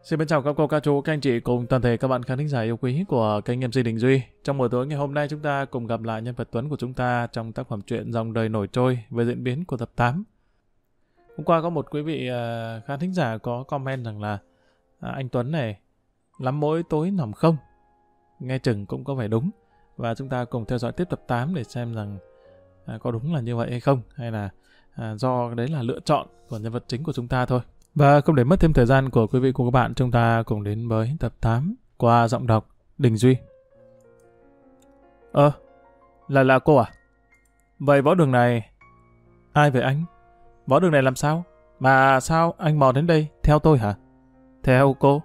Xin chào các cô, các chú, các anh chị cùng toàn thể các bạn khán thính giả yêu quý của kênh MC Đình Duy. Trong buổi tối ngày hôm nay chúng ta cùng gặp lại nhân vật Tuấn của chúng ta trong tác phẩm truyện Dòng đời nổi trôi về diễn biến của tập 8. Hôm qua có một quý vị khán thính giả có comment rằng là anh Tuấn này lắm mỗi tối nằm không. Nghe chừng cũng có vẻ đúng. Và chúng ta cùng theo dõi tiếp tập 8 để xem rằng có đúng là như vậy hay không. Hay là do đấy là lựa chọn của nhân vật chính của chúng ta thôi. Và không để mất thêm thời gian của quý vị cùng các bạn, chúng ta cùng đến với tập 8 qua giọng đọc Đình Duy. Là cô à? Vậy võ đường này... Ai vậy anh? Võ đường này làm sao? Mà sao anh mò đến đây theo tôi hả? Theo cô?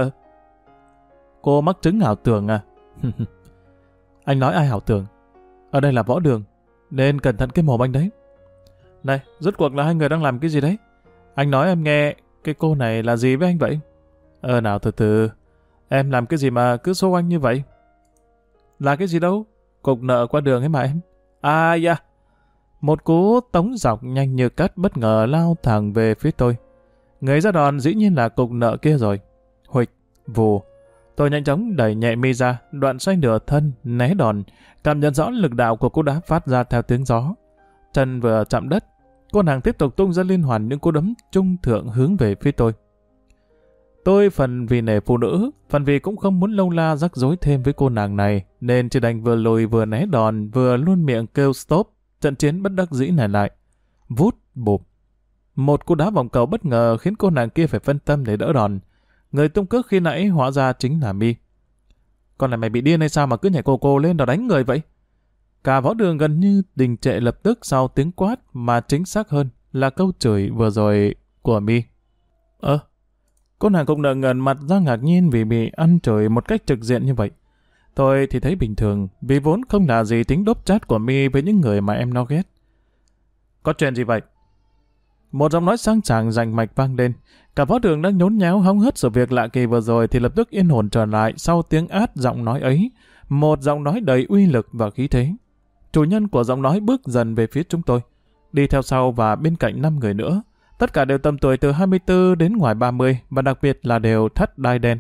Cô mắc chứng ảo tưởng à? Anh nói ai ảo tưởng? Ở đây là võ đường, nên cẩn thận cái mồm anh đấy. Này, rốt cuộc là hai người đang làm cái gì đấy? Anh nói em nghe, cái cô này là gì với anh vậy? Nào từ từ, em làm cái gì mà cứ xô anh như vậy? Là cái gì đâu? Cục nợ qua đường ấy mà em. Một cú tống dọc nhanh như cắt bất ngờ lao thẳng về phía tôi. Người ra đòn dĩ nhiên là cục nợ kia rồi. Huịch, vù. Tôi nhanh chóng đẩy nhẹ mi ra, đoạn xoay nửa thân, né đòn, cảm nhận rõ lực đạo của cú đá phát ra theo tiếng gió. Chân vừa chạm đất, cô nàng tiếp tục tung ra liên hoàn những cú đấm trung thượng hướng về phía tôi. Tôi phần vì nể phụ nữ, phần vì cũng không muốn lâu la rắc rối thêm với cô nàng này, nên chỉ đành vừa lùi vừa né đòn, vừa luôn miệng kêu stop. Trận chiến bất đắc dĩ này lại. Vút, bụp. Một cú đá vòng cầu bất ngờ khiến cô nàng kia phải phân tâm để đỡ đòn. Người tung cước khi nãy hóa ra chính là Mi. Con này mày bị điên hay sao mà cứ nhảy cô lên đòi đánh người vậy? Cả võ đường gần như đình trệ lập tức sau tiếng quát, mà chính xác hơn là câu chửi vừa rồi của Mi. Cô nàng cũng nợ ngần mặt ra ngạc nhiên vì bị ăn chửi một cách trực diện như vậy. Tôi thì thấy bình thường, vì vốn không là gì tính đốp chát của Mi với những người mà em nó ghét. Có chuyện gì vậy? Một giọng nói sang sảng rành mạch vang lên. Cả võ đường đang nhốn nháo hóng hớt sự việc lạ kỳ vừa rồi thì lập tức yên hồn trở lại sau tiếng át giọng nói ấy. Một giọng nói đầy uy lực và khí thế. Chủ nhân của giọng nói bước dần về phía chúng tôi, đi theo sau và bên cạnh 5 người nữa. Tất cả đều tầm tuổi từ 24 đến ngoài 30 và đặc biệt là đều thắt đai đen.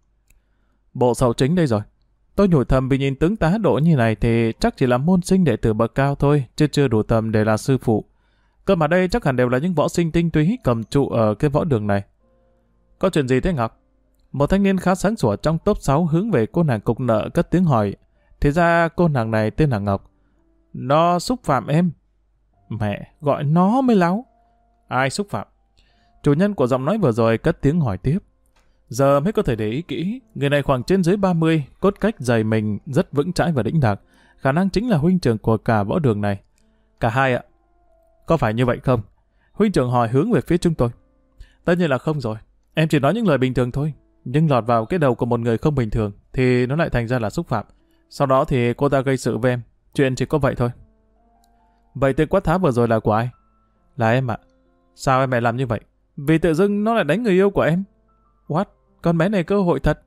Bộ sậu chính đây rồi. Tôi nhủ thầm vì nhìn tướng tá độ như này thì chắc chỉ là môn sinh đệ tử bậc cao thôi, chứ chưa đủ tầm để là sư phụ. Cơ mà đây chắc hẳn đều là những võ sinh tinh túy cầm trụ ở cái võ đường này. Có chuyện gì thế Ngọc? Một thanh niên khá sáng sủa trong top 6 hướng về cô nàng cục nợ cất tiếng hỏi. Thì ra cô nàng này tên là Ngọc. Nó xúc phạm em. Mẹ, gọi nó mới láo. Ai xúc phạm? Chủ nhân của giọng nói vừa rồi cất tiếng hỏi tiếp. Giờ mới có thể để ý kỹ, người này khoảng trên dưới 30, cốt cách dày mình, rất vững chãi và đĩnh đạc. Khả năng chính là huynh trưởng của cả võ đường này. Cả hai ạ. Có phải như vậy không? Huynh trưởng hỏi hướng về phía chúng tôi. Tất nhiên là không rồi. Em chỉ nói những lời bình thường thôi. Nhưng lọt vào cái đầu của một người không bình thường thì nó lại thành ra là xúc phạm. Sau đó thì cô ta gây sự với em. Chuyện chỉ có vậy thôi. Vậy tên quát tháo vừa rồi là của ai? Là em ạ. Sao em lại làm như vậy? Vì tự dưng nó lại đánh người yêu của em. What? Con bé này cơ hội thật.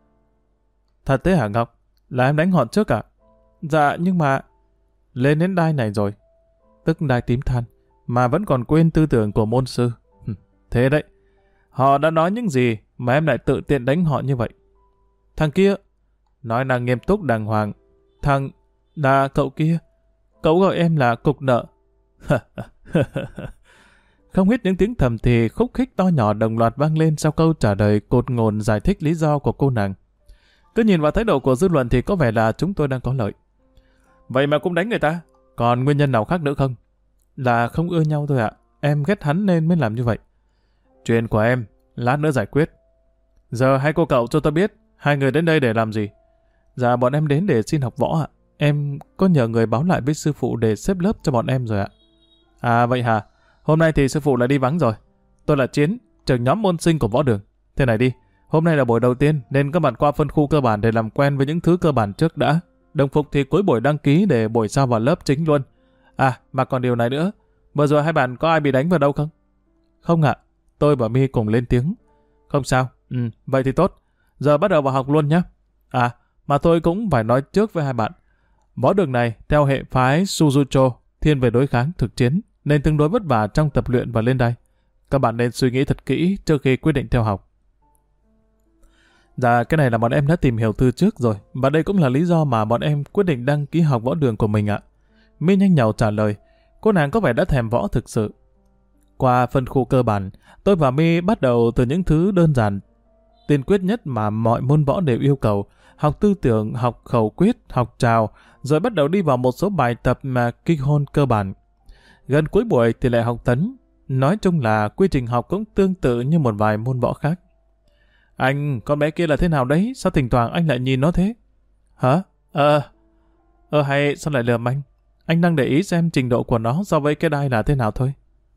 Thật thế hả Ngọc? Là em đánh họ trước à? Dạ nhưng mà... Lên đến đai này rồi. Tức đai tím than. Mà vẫn còn quên tư tưởng của môn sư. Thế đấy. Họ đã nói những gì mà em lại tự tiện đánh họ như vậy? Thằng kia. Nói nàng nghiêm túc đàng hoàng. Thằng... Là cậu kia. Cậu gọi em là cục nợ. Không hết những tiếng thầm thì khúc khích to nhỏ đồng loạt vang lên sau câu trả lời cột ngồn giải thích lý do của cô nàng. Cứ nhìn vào thái độ của dư luận thì có vẻ là chúng tôi đang có lợi. Vậy mà cũng đánh người ta. Còn nguyên nhân nào khác nữa không? Là không ưa nhau thôi ạ. Em ghét hắn nên mới làm như vậy. Chuyện của em, lát nữa giải quyết. Giờ hai cô cậu cho tôi biết, hai người đến đây để làm gì? Dạ bọn em đến để xin học võ ạ. Em có nhờ người báo lại với sư phụ để xếp lớp cho bọn em rồi ạ. À vậy hả? Hôm nay thì sư phụ lại đi vắng rồi. Tôi là Chiến, trưởng nhóm môn sinh của võ đường. Thế này đi, hôm nay là buổi đầu tiên nên các bạn qua phân khu cơ bản để làm quen với những thứ cơ bản trước đã. Đồng phục thì cuối buổi đăng ký để buổi sau vào lớp chính luôn. À, mà còn điều này nữa. Vừa rồi hai bạn có ai bị đánh vào đâu không? Không ạ. Tôi và My cùng lên tiếng. Không sao. Vậy thì tốt. Giờ bắt đầu vào học luôn nhé. À, mà tôi cũng phải nói trước với hai bạn. Võ đường này theo hệ phái Suzucho, thiên về đối kháng thực chiến, nên tương đối vất vả trong tập luyện và lên đài. Các bạn nên suy nghĩ thật kỹ trước khi quyết định theo học. Dạ, cái này là bọn em đã tìm hiểu từ trước rồi, và đây cũng là lý do mà bọn em quyết định đăng ký học võ đường của mình ạ. My nhanh nhảu trả lời, cô nàng có vẻ đã thèm võ thực sự. Qua phân khu cơ bản, tôi và My bắt đầu từ những thứ đơn giản, tiên quyết nhất mà mọi môn võ đều yêu cầu, học tư tưởng, học khẩu quyết, học trào, rồi bắt đầu đi vào một số bài tập mà kinh hôn cơ bản. Gần cuối buổi thì lại học tấn. Nói chung là quy trình học cũng tương tự như một vài môn võ khác. Anh, con bé kia là thế nào đấy? Sao thỉnh thoảng anh lại nhìn nó thế? Hả? Hay sao lại lườm anh? Anh đang để ý xem trình độ của nó so với cái đai là thế nào thôi.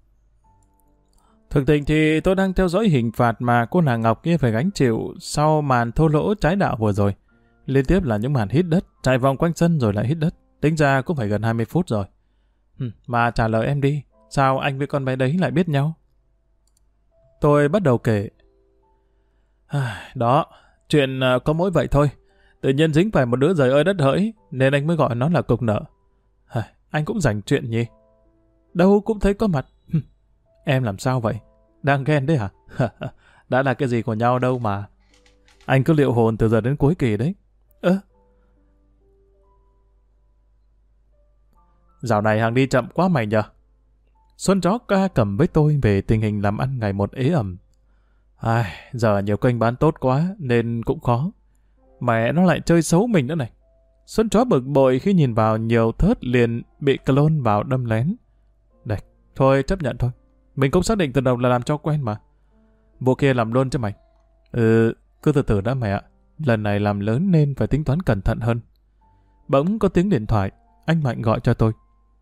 Thực tình thì tôi đang theo dõi hình phạt mà cô nàng Ngọc kia phải gánh chịu sau màn thô lỗ trái đạo vừa rồi. Liên tiếp là những màn hít đất, chạy vòng quanh sân rồi lại hít đất. Tính ra cũng phải gần 20 phút rồi. Mà trả lời em đi, sao anh với con bé đấy lại biết nhau? Tôi bắt đầu kể. Đó, chuyện có mỗi vậy thôi. Tự nhiên dính phải một đứa giời ơi đất hỡi, nên anh mới gọi nó là cục nợ. Anh cũng rảnh chuyện nhỉ? Đâu cũng thấy có mặt. Em làm sao vậy? Đang ghen đấy hả? Đã là cái gì của nhau đâu mà. Anh cứ liệu hồn từ giờ đến cuối kỳ đấy. Dạo này hàng đi chậm quá mày nhờ. Xuân chó ca cầm với tôi về tình hình làm ăn ngày một ế ẩm. Giờ nhiều kênh bán tốt quá nên cũng khó. Mẹ nó lại chơi xấu mình nữa này. Xuân chó bực bội khi nhìn vào nhiều thớt liền bị clone vào đâm lén. Đây, thôi chấp nhận thôi. Mình cũng xác định từ đầu là làm cho quen mà. Bộ kia làm luôn cho mày. Cứ từ từ đã mẹ ạ. Lần này làm lớn nên phải tính toán cẩn thận hơn. Bỗng có tiếng điện thoại. Anh Mạnh gọi cho tôi.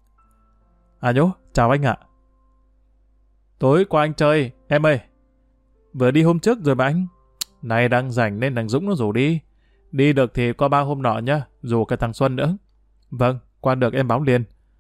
Nhố, chào anh ạ. Tối qua anh chơi, em ơi. Vừa đi hôm trước rồi mà anh. Này đang rảnh nên thằng Dũng nó rủ đi. Đi được thì qua 3 hôm nọ nhá, rủ cả thằng Xuân nữa. Vâng, qua được em báo liền.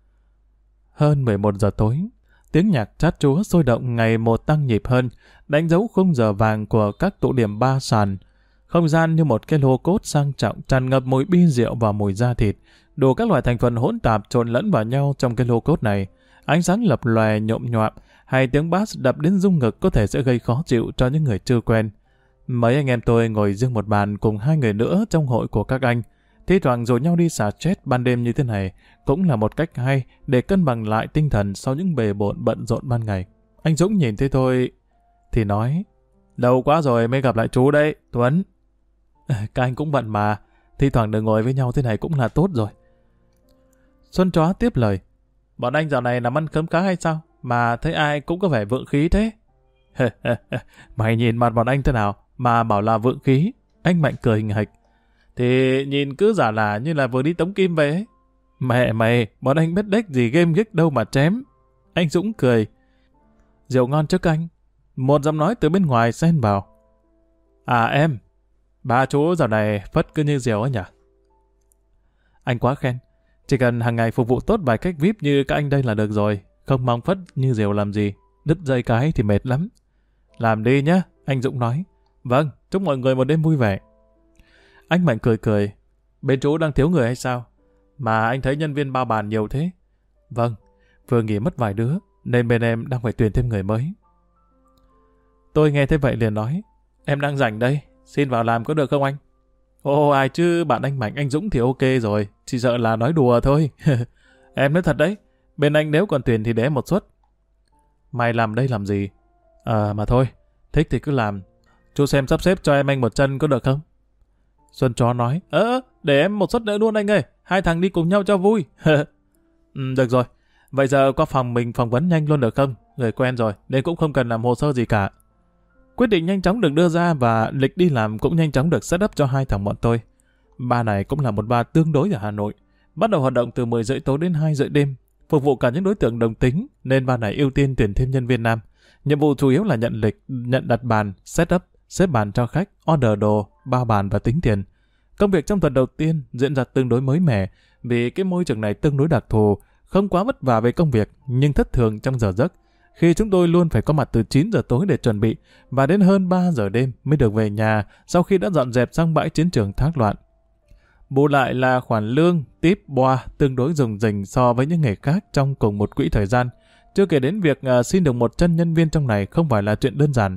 Hơn 11 giờ tối, tiếng nhạc chát chúa sôi động ngày một tăng nhịp hơn, đánh dấu khung giờ vàng của các tụ điểm bar sàn. Không gian như một cái lô cốt sang trọng tràn ngập mùi bia rượu và mùi da thịt, đủ các loại thành phần hỗn tạp trộn lẫn vào nhau trong cái lô cốt này. Ánh sáng lập lòe nhộm nhoạm, hay tiếng bass đập đến rung ngực có thể sẽ gây khó chịu cho những người chưa quen. Mấy anh em tôi ngồi riêng một bàn cùng 2 người nữa trong hội của các anh. Thi thoảng rủ nhau đi xả stress ban đêm như thế này cũng là một cách hay để cân bằng lại tinh thần sau những bề bộn bận rộn ban ngày. Anh Dũng nhìn thấy tôi thì nói, lâu quá rồi mới gặp lại chú đấy, Tuấn. Các anh cũng bận mà, thi thoảng được ngồi với nhau thế này cũng là tốt rồi. Xuân chó tiếp lời, bọn anh dạo này làm ăn khấm khá hay sao, mà thấy ai cũng có vẻ vượng khí thế. Mày nhìn mặt bọn anh thế nào mà bảo là vượng khí? Anh Mạnh cười hình hạch. Thì nhìn cứ giả là như là vừa đi tống kim về ấy. Mẹ mày, bọn anh biết đếch gì game ghiếc đâu mà chém. Anh Dũng cười. Rượu ngon trước anh. Một giọng nói từ bên ngoài xen vào. Em, ba chú dạo này phất cứ như rượu ấy nhỉ? Anh quá khen. Chỉ cần hàng ngày phục vụ tốt vài cách VIP như các anh đây là được rồi. Không mong phất như rượu làm gì. Đứt dây cái thì mệt lắm. Làm đi nhá, anh Dũng nói. Vâng, chúc mọi người một đêm vui vẻ. Anh Mạnh cười cười. Bên chú đang thiếu người hay sao? Mà anh thấy nhân viên bao bàn nhiều thế. Vâng, vừa nghỉ mất vài đứa, nên bên em đang phải tuyển thêm người mới. Tôi nghe thế vậy liền nói. Em đang rảnh đây, xin vào làm có được không anh? Ai chứ, bạn anh Mạnh anh Dũng thì ok rồi, chỉ sợ là nói đùa thôi. Em nói thật đấy, bên anh nếu còn tuyển thì để em một suất. Mày làm đây làm gì? Mà thôi, thích thì cứ làm. Chú xem sắp xếp cho em anh một chân có được không? Xuân chó nói, để em một suất nữa luôn anh ơi, 2 thằng đi cùng nhau cho vui. Được rồi, vậy giờ qua phòng mình phỏng vấn nhanh luôn được không? Người quen rồi, nên cũng không cần làm hồ sơ gì cả. Quyết định nhanh chóng được đưa ra và lịch đi làm cũng nhanh chóng được set up cho 2 thằng bọn tôi. Bar này cũng là một bar tương đối ở Hà Nội, bắt đầu hoạt động từ 10 rưỡi tối đến 2 rưỡi đêm, phục vụ cả những đối tượng đồng tính, nên bar này ưu tiên tuyển thêm nhân viên nam. Nhiệm vụ chủ yếu là nhận lịch, nhận đặt bàn, set up, xếp bàn cho khách, order đồ, bao bàn và tính tiền. Công việc trong tuần đầu tiên diễn ra tương đối mới mẻ vì cái môi trường này tương đối đặc thù, không quá vất vả về công việc nhưng thất thường trong giờ giấc. Khi chúng tôi luôn phải có mặt từ 9 giờ tối để chuẩn bị và đến hơn 3 giờ đêm mới được về nhà sau khi đã dọn dẹp xong bãi chiến trường thác loạn. Bù lại là khoản lương, tip, boa tương đối rủng rỉnh so với những nghề khác trong cùng một quỹ thời gian. Chưa kể đến việc xin được một chân nhân viên trong này không phải là chuyện đơn giản.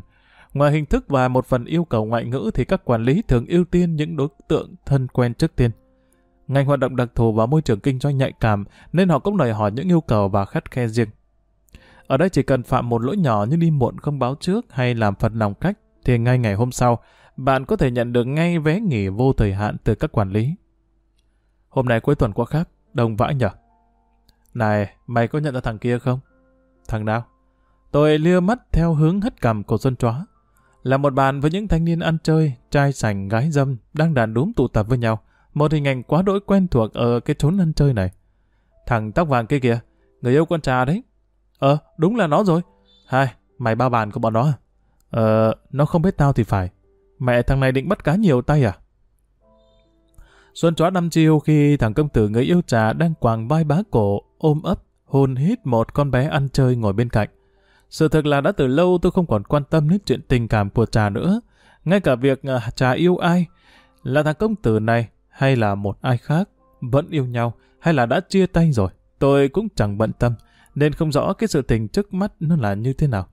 Ngoài hình thức và một phần yêu cầu ngoại ngữ thì các quản lý thường ưu tiên những đối tượng thân quen trước tiên. Ngành hoạt động đặc thù và môi trường kinh doanh nhạy cảm nên họ cũng đòi hỏi những yêu cầu và khắt khe riêng. Ở đây chỉ cần phạm một lỗi nhỏ như đi muộn không báo trước hay làm phật lòng khách thì ngay ngày hôm sau, bạn có thể nhận được ngay vé nghỉ vô thời hạn từ các quản lý. Hôm nay cuối tuần quá khác, đông vãi nhở. Này, mày có nhận ra thằng kia không? Thằng nào? Tôi lia mắt theo hướng hất cằm của Xuân Chóa. Là một bàn với những thanh niên ăn chơi, trai sành gái dâm đang đàn đúm tụ tập với nhau. Một hình ảnh quá đỗi quen thuộc ở cái chốn ăn chơi này. Thằng tóc vàng kia kìa, người yêu con Trà đấy. Đúng là nó rồi. Hai, mày bao bàn của bọn nó à? Nó không biết tao thì phải. Mẹ thằng này định bắt cá nhiều tay à? Xuân Chóa đăm chiêu khi thằng công tử người yêu Trà đang quàng vai bá cổ, ôm ấp, hôn hít một con bé ăn chơi ngồi bên cạnh. Sự thật là đã từ lâu tôi không còn quan tâm đến chuyện tình cảm của Trà nữa. Ngay cả việc Trà yêu ai, là thằng công tử này hay là một ai khác, vẫn yêu nhau hay là đã chia tay rồi, tôi cũng chẳng bận tâm, nên không rõ cái sự tình trước mắt nó là như thế nào.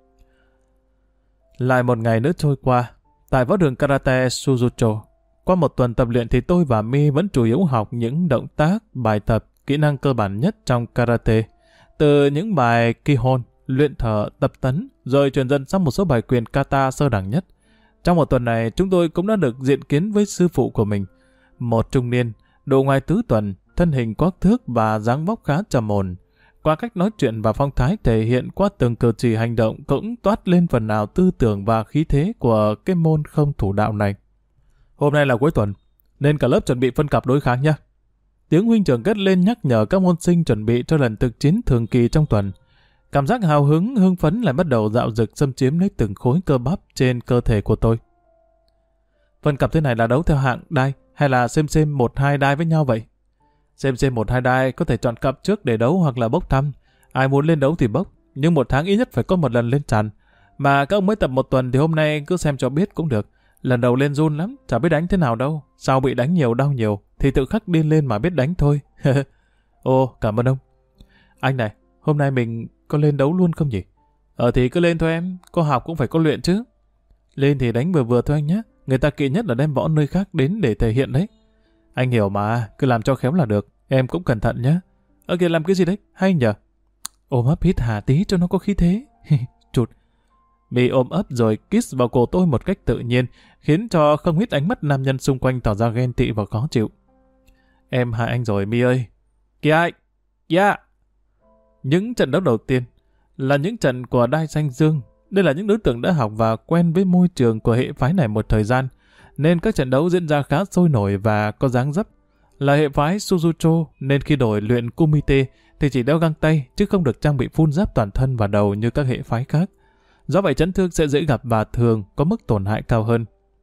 Lại một ngày nữa trôi qua, tại võ đường karate Suzucho. Qua một tuần tập luyện thì tôi và My vẫn chủ yếu học những động tác, bài tập, kỹ năng cơ bản nhất trong karate. Từ những bài kihon, luyện thở, tập tấn, rồi chuyển dần sang một số bài quyền kata sơ đẳng nhất. Trong một tuần này, chúng tôi cũng đã được diện kiến với sư phụ của mình. Một trung niên, độ ngoài tứ tuần, thân hình quắc thước và dáng vóc khá trầm ổn. Qua cách nói chuyện và phong thái thể hiện qua từng cử chỉ hành động cũng toát lên phần nào tư tưởng và khí thế của cái môn không thủ đạo này. Hôm nay là cuối tuần, nên cả lớp chuẩn bị phân cặp đối kháng nhé. Tiếng huynh trưởng cất lên nhắc nhở các môn sinh chuẩn bị cho lần thực chiến thường kỳ trong tuần. Cảm giác hào hứng, hưng phấn lại bắt đầu dạo dực xâm chiếm lấy từng khối cơ bắp trên cơ thể của tôi. Phân cặp thế này là đấu theo hạng đai hay là xem 1-2 đai với nhau vậy? Xem 1-2 đai có thể chọn cặp trước để đấu hoặc là bốc thăm. Ai muốn lên đấu thì bốc, nhưng một tháng ít nhất phải có một lần lên tràn. Mà các ông mới tập một tuần thì hôm nay cứ xem cho biết cũng được. Lần đầu lên run lắm, chả biết đánh thế nào đâu. Sau bị đánh nhiều đau nhiều thì tự khắc điên lên mà biết đánh thôi. Ồ, cảm ơn ông. Anh này, hôm nay mình có lên đấu luôn không nhỉ? Thì cứ lên thôi em, có học cũng phải có luyện chứ. Lên thì đánh vừa vừa thôi anh nhé. Người ta kỵ nhất là đem võ nơi khác đến để thể hiện đấy. Anh hiểu mà, cứ làm cho khéo là được. Em cũng cẩn thận nhé. Kìa làm cái gì đấy? Hay nhờ? Ôm ấp hít hà tí cho nó có khí thế. Chụt. Bị ôm ấp rồi kiss vào cổ tôi một cách tự nhiên, khiến cho không ít ánh mắt nam nhân xung quanh tỏ ra ghen tị và khó chịu. Em hại anh rồi My ơi. Kìa anh. Yeah. Những trận đấu đầu tiên là những trận của Đai Xanh Dương. Đây là những đối tượng đã học và quen với môi trường của hệ phái này một thời gian, nên các trận đấu diễn ra khá sôi nổi và có dáng dấp. Là hệ phái Suzucho nên khi đổi luyện kumite thì chỉ đeo găng tay chứ không được trang bị full giáp toàn thân và đầu như các hệ phái khác. Do vậy chấn thương sẽ dễ gặp và thường có mức tổn hại cao hơn.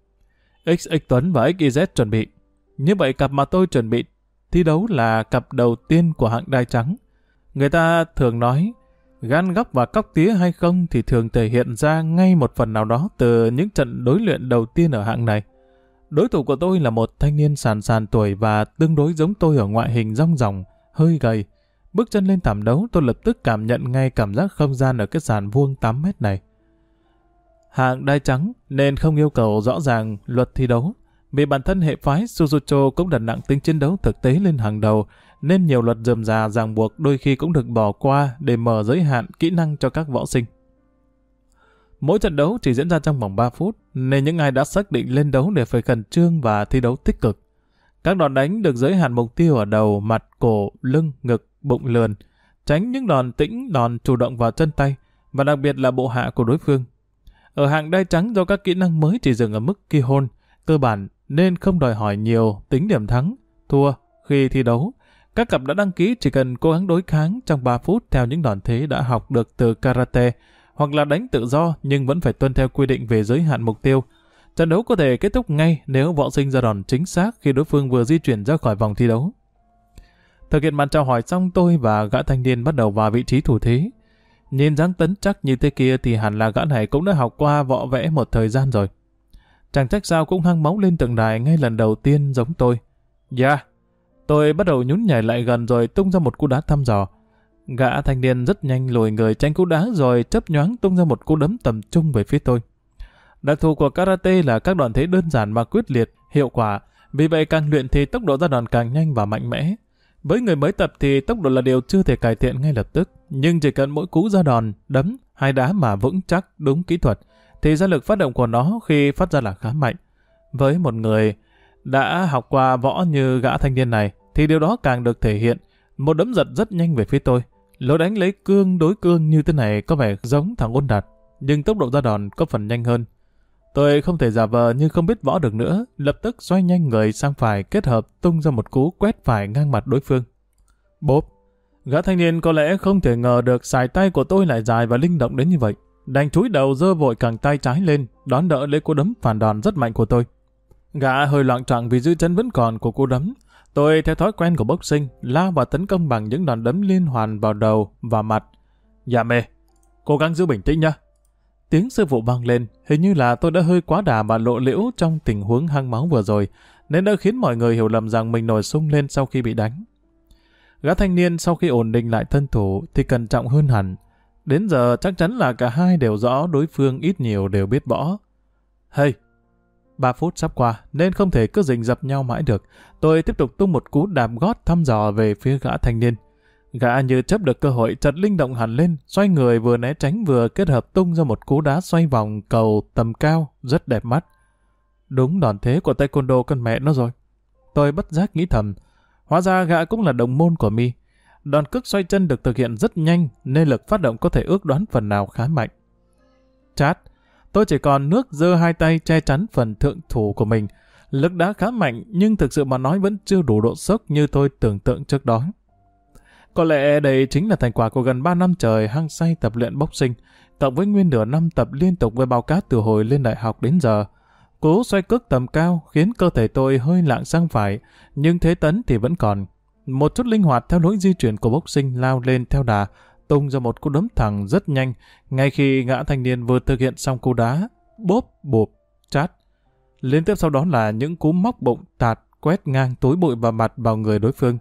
XX Tuấn và XYZ chuẩn bị. Như vậy cặp mà tôi chuẩn bị thi đấu là cặp đầu tiên của hạng đai trắng. Người ta thường nói gan góc và cóc tía hay không thì thường thể hiện ra ngay một phần nào đó từ những trận đối luyện đầu tiên ở hạng này. Đối thủ của tôi là một thanh niên sàn sàn tuổi và tương đối giống tôi ở ngoại hình rong ròng, hơi gầy. Bước chân lên thảm đấu tôi lập tức cảm nhận ngay cảm giác không gian ở cái sàn vuông 8 mét này. Hạng đai trắng nên không yêu cầu rõ ràng luật thi đấu. Vì bản thân hệ phái Suzucho cũng đặt nặng tính chiến đấu thực tế lên hàng đầu, nên nhiều luật rườm rà ràng buộc đôi khi cũng được bỏ qua để mở giới hạn kỹ năng cho các võ sinh. Mỗi trận đấu chỉ diễn ra trong vòng 3 phút, nên những ai đã xác định lên đấu đều phải khẩn trương và thi đấu tích cực. Các đòn đánh được giới hạn mục tiêu ở đầu, mặt, cổ, lưng, ngực, bụng lườn, tránh những đòn tĩnh, đòn chủ động vào chân tay, và đặc biệt là bộ hạ của đối phương. Ở hạng đai trắng do các kỹ năng mới chỉ dừng ở mức kihon, cơ bản nên không đòi hỏi nhiều tính điểm thắng, thua khi thi đấu. Các cặp đã đăng ký chỉ cần cố gắng đối kháng trong 3 phút theo những đòn thế đã học được từ karate, hoặc là đánh tự do nhưng vẫn phải tuân theo quy định về giới hạn mục tiêu. Trận đấu có thể kết thúc ngay nếu võ sinh ra đòn chính xác khi đối phương vừa di chuyển ra khỏi vòng thi đấu. Thực hiện màn chào hỏi xong, tôi và gã thanh niên bắt đầu vào vị trí thủ thế. Nhìn dáng tấn chắc như thế kia thì hẳn là gã này cũng đã học qua võ vẽ một thời gian rồi. Chẳng trách sao cũng hăng máu lên tượng đài ngay lần đầu tiên giống tôi. Yeah. Tôi bắt đầu nhún nhảy lại gần rồi tung ra một cú đá thăm dò. Gã thanh niên rất nhanh lùi người tránh cú đá rồi chớp nhoáng tung ra một cú đấm tầm trung về phía tôi. Đặc thù của karate là các đòn thế đơn giản mà quyết liệt, hiệu quả. Vì vậy càng luyện thì tốc độ ra đòn càng nhanh và mạnh mẽ. Với người mới tập thì tốc độ là điều chưa thể cải thiện ngay lập tức. Nhưng chỉ cần mỗi cú ra đòn, đấm hay đá mà vững chắc, đúng kỹ thuật, thì gia lực phát động của nó khi phát ra là khá mạnh. Với một người đã học qua võ như gã thanh niên này, thì điều đó càng được thể hiện. Một đấm giật rất nhanh về phía tôi. Lối đánh lấy cương đối cương như thế này có vẻ giống thằng ôn đạt, nhưng tốc độ ra đòn có phần nhanh hơn. Tôi không thể giả vờ như không biết võ được nữa, lập tức xoay nhanh người sang phải kết hợp tung ra một cú quét phải ngang mặt đối phương. Bốp! Gã thanh niên có lẽ không thể ngờ được sải tay của tôi lại dài và linh động đến như vậy. Đành chúi đầu giơ vội cẳng tay trái lên, đón đỡ lấy cú đấm phản đòn rất mạnh của tôi. Gã hơi loạng choạng vì dư chân vẫn còn của cú đấm. Tôi theo thói quen của boxing, lao và tấn công bằng những đòn đấm liên hoàn vào đầu và mặt. Dạ mê, cố gắng giữ bình tĩnh nhá. Tiếng sư phụ vang lên, hình như là tôi đã hơi quá đà và lộ liễu trong tình huống hăng máu vừa rồi, nên đã khiến mọi người hiểu lầm rằng mình nổi sung lên sau khi bị đánh. Gã thanh niên sau khi ổn định lại thân thủ thì cẩn trọng hơn hẳn. Đến giờ chắc chắn là cả hai đều rõ đối phương ít nhiều đều biết võ. Hey! 3 phút sắp qua nên không thể cứ rình rập nhau mãi được. Tôi tiếp tục tung một cú đạp gót thăm dò về phía gã thanh niên. Gã như chấp được cơ hội chợt linh động hẳn lên, xoay người vừa né tránh vừa kết hợp tung ra một cú đá xoay vòng cầu tầm cao rất đẹp mắt. Đúng đòn thế của taekwondo con mẹ nó rồi. Tôi bất giác nghĩ thầm, hóa ra gã cũng là đồng môn của mi. Đòn cước xoay chân được thực hiện rất nhanh nên lực phát động có thể ước đoán phần nào khá mạnh. Chát! Tôi chỉ còn nước giơ hai tay che chắn phần thượng thủ của mình. Lực đá khá mạnh nhưng thực sự mà nói vẫn chưa đủ độ sốc như tôi tưởng tượng trước đó. Có lẽ đây chính là thành quả của gần 3 năm trời hăng say tập luyện boxing, cộng với nguyên nửa năm tập liên tục với bao cát từ hồi lên đại học đến giờ. Cú xoay cước tầm cao khiến cơ thể tôi hơi lạng sang phải, nhưng thế tấn thì vẫn còn. Một chút linh hoạt theo lối di chuyển của boxing lao lên theo đà, tung ra một cú đấm thẳng rất nhanh, ngay khi gã thanh niên vừa thực hiện xong cú đá, bốp, bụp, chát. Liên tiếp sau đó là những cú móc bụng tạt, quét ngang túi bụi và mặt vào người đối phương.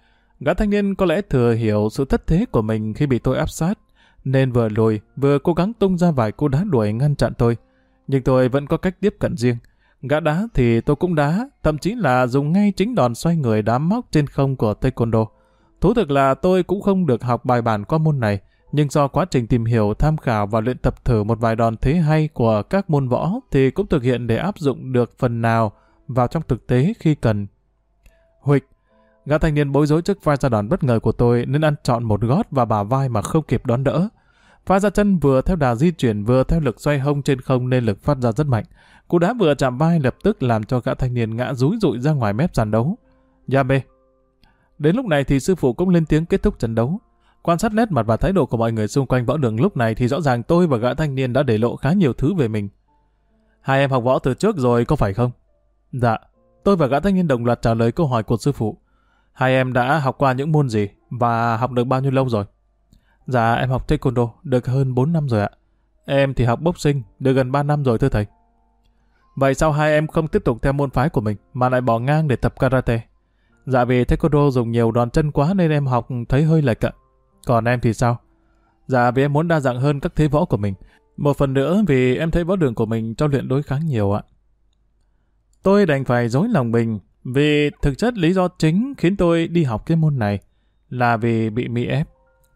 Gã thanh niên có lẽ thừa hiểu sự thất thế của mình khi bị tôi áp sát, nên vừa lùi vừa cố gắng tung ra vài cú đá đuổi ngăn chặn tôi. Nhưng tôi vẫn có cách tiếp cận riêng. Gã đá thì tôi cũng đá, thậm chí là dùng ngay chính đòn xoay người đá móc trên không của taekwondo. Thú thực là tôi cũng không được học bài bản qua môn này, nhưng do quá trình tìm hiểu, tham khảo và luyện tập thử một vài đòn thế hay của các môn võ thì cũng thực hiện để áp dụng được phần nào vào trong thực tế khi cần. Huỵch! Gã thanh niên bối rối trước pha ra đòn bất ngờ của tôi nên ăn trọn một gót và bả vai mà không kịp đón đỡ. Pha ra chân vừa theo đà di chuyển vừa theo lực xoay hông trên không nên lực phát ra rất mạnh. Cú đá vừa chạm vai lập tức làm cho gã thanh niên ngã rúi rụi ra ngoài mép sàn đấu. Yame! Đến lúc này thì sư phụ cũng lên tiếng kết thúc trận đấu. Quan sát nét mặt và thái độ của mọi người xung quanh võ đường lúc này thì rõ ràng tôi và gã thanh niên đã để lộ khá nhiều thứ về mình. Hai em học võ từ trước rồi có phải không? Dạ. Tôi và gã thanh niên đồng loạt trả lời câu hỏi của sư phụ. Hai em đã học qua những môn gì và học được bao nhiêu lâu rồi? Dạ em học taekwondo được hơn 4 năm rồi ạ. Em thì học boxing được gần 3 năm rồi thưa thầy. Vậy sao hai em không tiếp tục theo môn phái của mình mà lại bỏ ngang để tập karate? Dạ vì taekwondo dùng nhiều đòn chân quá nên em học thấy hơi lệch ạ. Còn em thì sao? Dạ vì em muốn đa dạng hơn các thế võ của mình. Một phần nữa vì em thấy võ đường của mình cho luyện đối kháng nhiều ạ. Tôi đành phải dối lòng mình vì thực chất lý do chính khiến tôi đi học cái môn này là vì bị mi ép.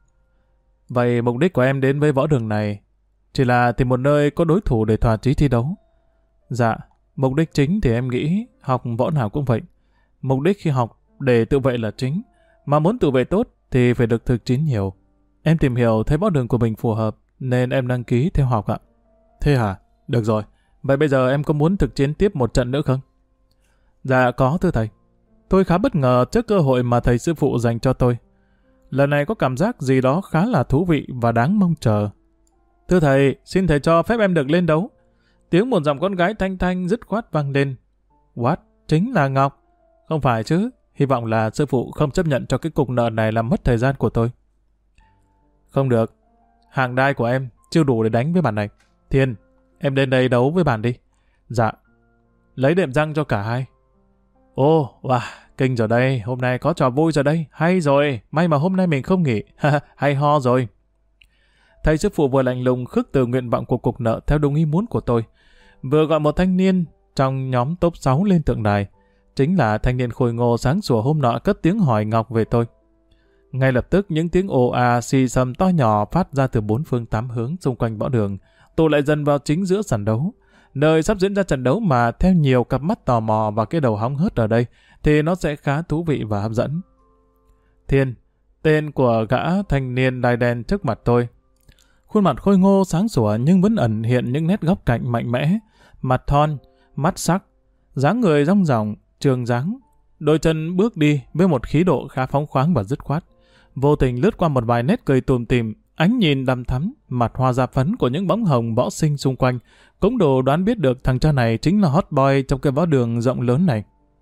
Vậy mục đích của em đến với võ đường này chỉ là tìm một nơi có đối thủ để thỏa chí thi đấu? Dạ, mục đích chính thì em nghĩ học võ nào cũng vậy. Mục đích khi học để tự vệ là chính, mà muốn tự vệ tốt thì phải được thực chiến nhiều. Em tìm hiểu thấy võ đường của mình phù hợp nên em đăng ký theo học ạ. Thế hả? Được rồi. Vậy bây giờ em có muốn thực chiến tiếp một trận nữa không? Dạ có thưa thầy. Tôi khá bất ngờ trước cơ hội mà thầy sư phụ dành cho tôi. Lần này có cảm giác gì đó khá là thú vị và đáng mong chờ. Thưa thầy, xin thầy cho phép em được lên đấu. Tiếng một giọng con gái thanh thanh dứt khoát vang lên. What? Chính là Ngọc? Không phải chứ. Hy vọng là sư phụ không chấp nhận cho cái cục nợ này làm mất thời gian của tôi. Không được. Hạng đai của em chưa đủ để đánh với bạn này. Thiên, em đến đây đấu với bạn đi. Dạ. Lấy đệm răng cho cả hai. Ô, wow, kinh rồi đây. Hôm nay có trò vui rồi đây. Hay rồi. May mà hôm nay mình không nghỉ. Hay ho rồi. Thầy sư phụ vừa lạnh lùng khước từ nguyện vọng của cục nợ theo đúng ý muốn của tôi. vừa gọi một thanh niên trong nhóm top 6 lên tượng đài. Chính là thanh niên khôi ngô sáng sủa hôm nọ cất tiếng hỏi Ngọc về tôi. Ngay lập tức những tiếng ồ à xì xầm to nhỏ phát ra từ bốn phương tám hướng xung quanh võ đường, tụ lại dần vào chính giữa sàn đấu. Nơi sắp diễn ra trận đấu mà theo nhiều cặp mắt tò mò và cái đầu hóng hớt ở đây thì nó sẽ khá thú vị và hấp dẫn. Thiên, tên của gã thanh niên đai đen trước mặt tôi. Khuôn mặt khôi ngô sáng sủa nhưng vẫn ẩn hiện những nét góc cạnh mạnh mẽ, mặt thon, mắt sắc, dáng người dong dỏng, trường dáng, đôi chân bước đi với một khí độ khá phóng khoáng và dứt khoát. Vô tình lướt qua một vài nét cười tủm tỉm, ánh nhìn đăm thắm, mặt hoa da phấn của những bóng hồng võ sinh xung quanh, cũng đủ đoán biết được thằng cha này chính là hot boy trong cái võ đường rộng lớn này.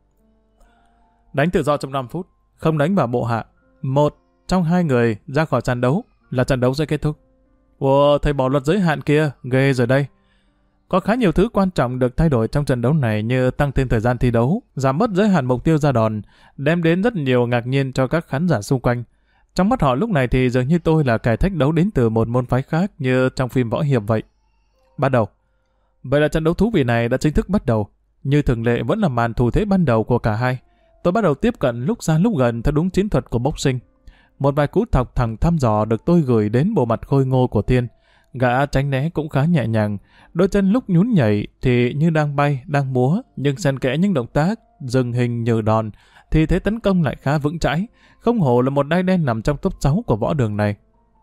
Đánh tự do trong 5 phút, không đánh vào bộ hạ. Một trong hai người ra khỏi trận đấu là trận đấu sẽ kết thúc. Ủa, thầy bỏ luật giới hạn kia, ghê rồi đây. Có khá nhiều thứ quan trọng được thay đổi trong trận đấu này như tăng thêm thời gian thi đấu, giảm bớt giới hạn mục tiêu ra đòn, đem đến rất nhiều ngạc nhiên cho các khán giả xung quanh. Trong mắt họ lúc này thì dường như tôi là kẻ thách đấu đến từ một môn phái khác như trong phim võ hiệp vậy. Bắt đầu. Vậy là trận đấu thú vị này đã chính thức bắt đầu. Như thường lệ vẫn là màn thủ thế ban đầu của cả hai. Tôi bắt đầu tiếp cận lúc xa lúc gần theo đúng chiến thuật của boxing. Một vài cú thọc thẳng thăm dò được tôi gửi đến bộ mặt khôi ngô của Thiên. Gã tránh né cũng khá nhẹ nhàng. Đôi chân lúc nhún nhảy thì như đang bay, đang múa, nhưng xen kẽ những động tác dừng hình nhờ đòn thì thế tấn công lại khá vững chãi. Không hổ là một đai đen nằm trong top 6 của võ đường này.